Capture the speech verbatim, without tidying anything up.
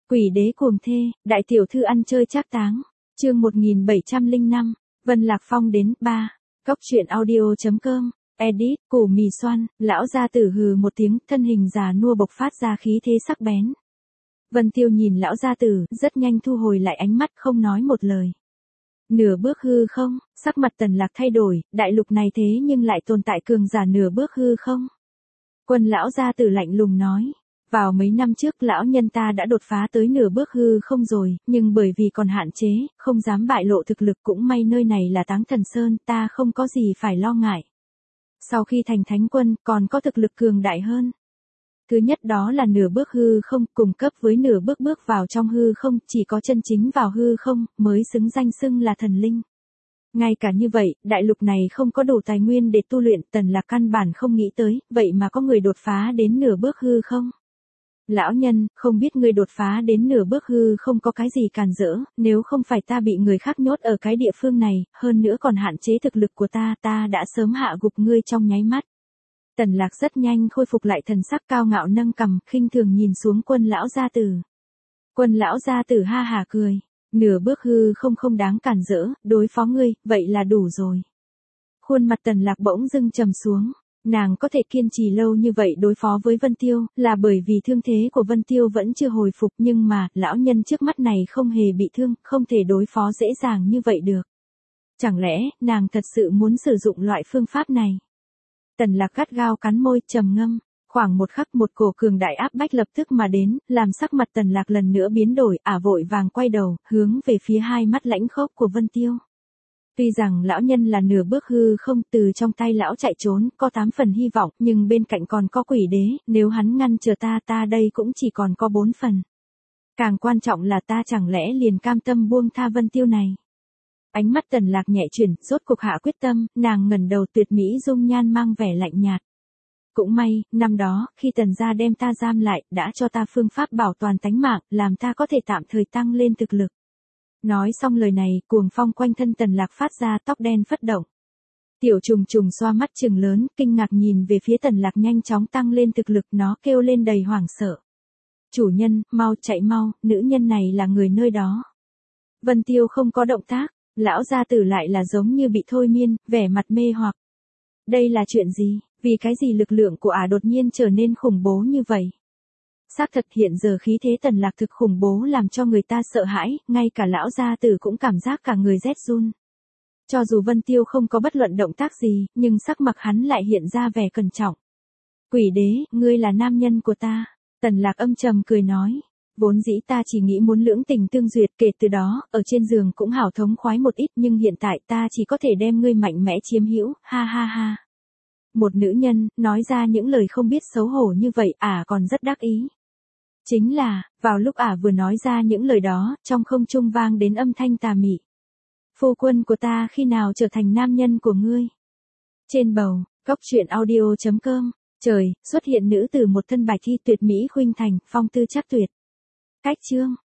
Quỷ đế cuồng thê, đại tiểu thư ăn chơi trác táng. Chương một nghìn bảy trăm lẻ năm, Vân Lạc Phong đến. ba. Cốc truyện audio chấm com. Edit, củ mì xoăn, lão gia tử hừ một tiếng, thân hình già nua bộc phát ra khí thế sắc bén. Vân Tiêu nhìn lão gia tử, rất nhanh thu hồi lại ánh mắt, không nói một lời. Nửa bước hư không, sắc mặt Tần Lạc thay đổi, đại lục này thế nhưng lại tồn tại cường giả nửa bước hư không. Quân lão gia tử lạnh lùng nói. Vào mấy năm trước lão nhân ta đã đột phá tới nửa bước hư không rồi, nhưng bởi vì còn hạn chế, không dám bại lộ thực lực, cũng may nơi này là Táng Thần Sơn, ta không có gì phải lo ngại. Sau khi thành thánh quân, còn có thực lực cường đại hơn. Thứ nhất đó là nửa bước hư không, cùng cấp với nửa bước bước vào trong hư không, chỉ có chân chính vào hư không, mới xứng danh xưng là thần linh. Ngay cả như vậy, đại lục này không có đủ tài nguyên để tu luyện, Tần Lạc căn bản không nghĩ tới, vậy mà có người đột phá đến nửa bước hư không. Lão nhân, không biết ngươi đột phá đến nửa bước hư không có cái gì cản rỡ, nếu không phải ta bị người khác nhốt ở cái địa phương này, hơn nữa còn hạn chế thực lực của ta, ta đã sớm hạ gục ngươi trong nháy mắt. Tần Lạc rất nhanh khôi phục lại thần sắc cao ngạo, nâng cằm, khinh thường nhìn xuống Quân lão gia tử. Quân lão gia tử ha hả cười, nửa bước hư không không đáng cản rỡ, đối phó ngươi, vậy là đủ rồi. Khuôn mặt Tần Lạc bỗng dưng trầm xuống. Nàng có thể kiên trì lâu như vậy đối phó với Vân Tiêu, là bởi vì thương thế của Vân Tiêu vẫn chưa hồi phục, nhưng mà, lão nhân trước mắt này không hề bị thương, không thể đối phó dễ dàng như vậy được. Chẳng lẽ, nàng thật sự muốn sử dụng loại phương pháp này? Tần Lạc gắt gao cắn môi, trầm ngâm, khoảng một khắc một cổ cường đại áp bách lập tức mà đến, làm sắc mặt Tần Lạc lần nữa biến đổi, ả vội vàng quay đầu, hướng về phía hai mắt lãnh khốc của Vân Tiêu. Tuy rằng lão nhân là nửa bước hư không, từ trong tay lão chạy trốn, có tám phần hy vọng, nhưng bên cạnh còn có quỷ đế, nếu hắn ngăn chờ ta ta đây cũng chỉ còn có bốn phần. Càng quan trọng là ta chẳng lẽ liền cam tâm buông tha Vân Tiêu này. Ánh mắt Tần Lạc nhẹ chuyển, rốt cục hạ quyết tâm, nàng ngẩng đầu, tuyệt mỹ dung nhan mang vẻ lạnh nhạt. Cũng may, năm đó, khi Tần gia đem ta giam lại, đã cho ta phương pháp bảo toàn tánh mạng, làm ta có thể tạm thời tăng lên thực lực. Nói xong lời này, cuồng phong quanh thân Tần Lạc phát ra, tóc đen phất động. Tiểu trùng trùng xoa mắt trừng lớn, kinh ngạc nhìn về phía Tần Lạc nhanh chóng tăng lên thực lực, nó kêu lên đầy hoảng sợ. Chủ nhân, mau chạy mau, nữ nhân này là người nơi đó. Vân Tiêu không có động tác, lão gia tử lại là giống như bị thôi miên, vẻ mặt mê hoặc. Đây là chuyện gì, vì cái gì lực lượng của ả đột nhiên trở nên khủng bố như vậy? Xác thật hiện giờ khí thế Tần Lạc thực khủng bố làm cho người ta sợ hãi, ngay cả lão gia tử cũng cảm giác cả người rét run. Cho dù Vân Tiêu không có bất luận động tác gì, nhưng sắc mặt hắn lại hiện ra vẻ cẩn trọng. Quỷ đế, ngươi là nam nhân của ta. Tần Lạc âm trầm cười nói. Vốn dĩ ta chỉ nghĩ muốn lưỡng tình tương duyệt, kể từ đó, ở trên giường cũng hảo thống khoái một ít, nhưng hiện tại ta chỉ có thể đem ngươi mạnh mẽ chiếm hữu, ha ha ha. Một nữ nhân, nói ra những lời không biết xấu hổ như vậy, ả còn rất đắc ý. Chính là, vào lúc ả vừa nói ra những lời đó, trong không trung vang đến âm thanh tà mị. Phu quân của ta khi nào trở thành nam nhân của ngươi? Trên bầu, cốc truyện audio chấm com, trời, xuất hiện nữ tử một thân bạch thi tuyệt mỹ khuynh thành, phong tư chắc tuyệt. Cách chương.